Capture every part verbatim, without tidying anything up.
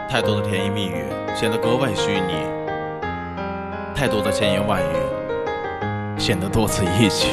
太多的甜言蜜语显得格外虚拟，太多的千言万语显得多此一举。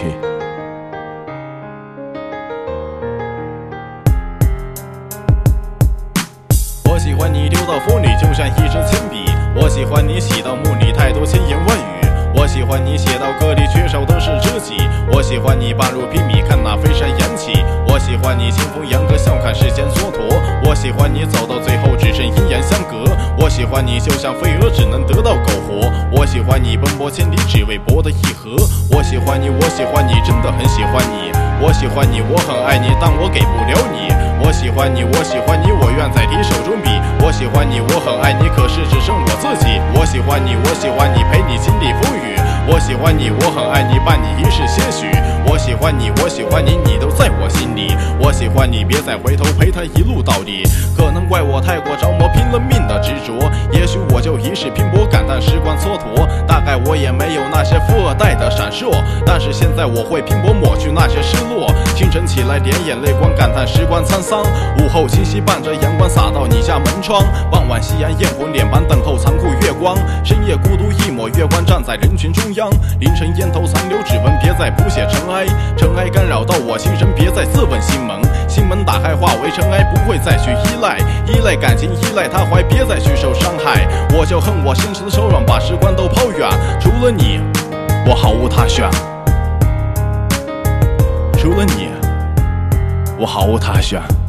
我喜欢你丢到风里就像一支铅笔，我喜欢你写到墓里太多千言万语，我喜欢你写到歌里缺少的是知己，我喜欢你半路披靡看那飞山扬起，我喜欢你清风扬歌笑看世间蹉跎，我喜欢你走到最后只剩阴阳相隔，我喜欢你就像飞蛾只能得到苟活，我喜欢你奔波千里只为博得一合，我喜欢你我喜欢你真的很喜欢你，我喜欢你我很爱你但我给不了你，我喜欢你我喜欢你我愿在你手中比，我喜欢你我很爱你可是只剩我自己，我喜欢你我喜欢你陪你经历风雨，我喜欢你我很爱你伴你一世些许，我喜欢你我喜欢你你都在我心里，我喜欢你别再回头陪他一路到底，可能怪我太过着魔拼了命的执着，也许我就一世拼搏感叹时光蹉跎，大概我也没有那些富二代的闪烁，但是现在我会拼搏抹去那些失落，清晨起来点眼泪光感叹时光沧桑，午后清晰伴着阳光洒到你家门窗，傍晚夕阳艳红脸庞等候残酷月光，深夜孤独一抹月光站在人群中央，凌晨烟头残留指纹别再谱写尘埃，尘埃干扰到我心神别再自问心门，心门打开化为尘埃不会再去依赖，依赖感情依赖他怀别再去受伤害，我就恨我心神手软把时光都抛远，除了你我毫无他选，除了你我毫无他选。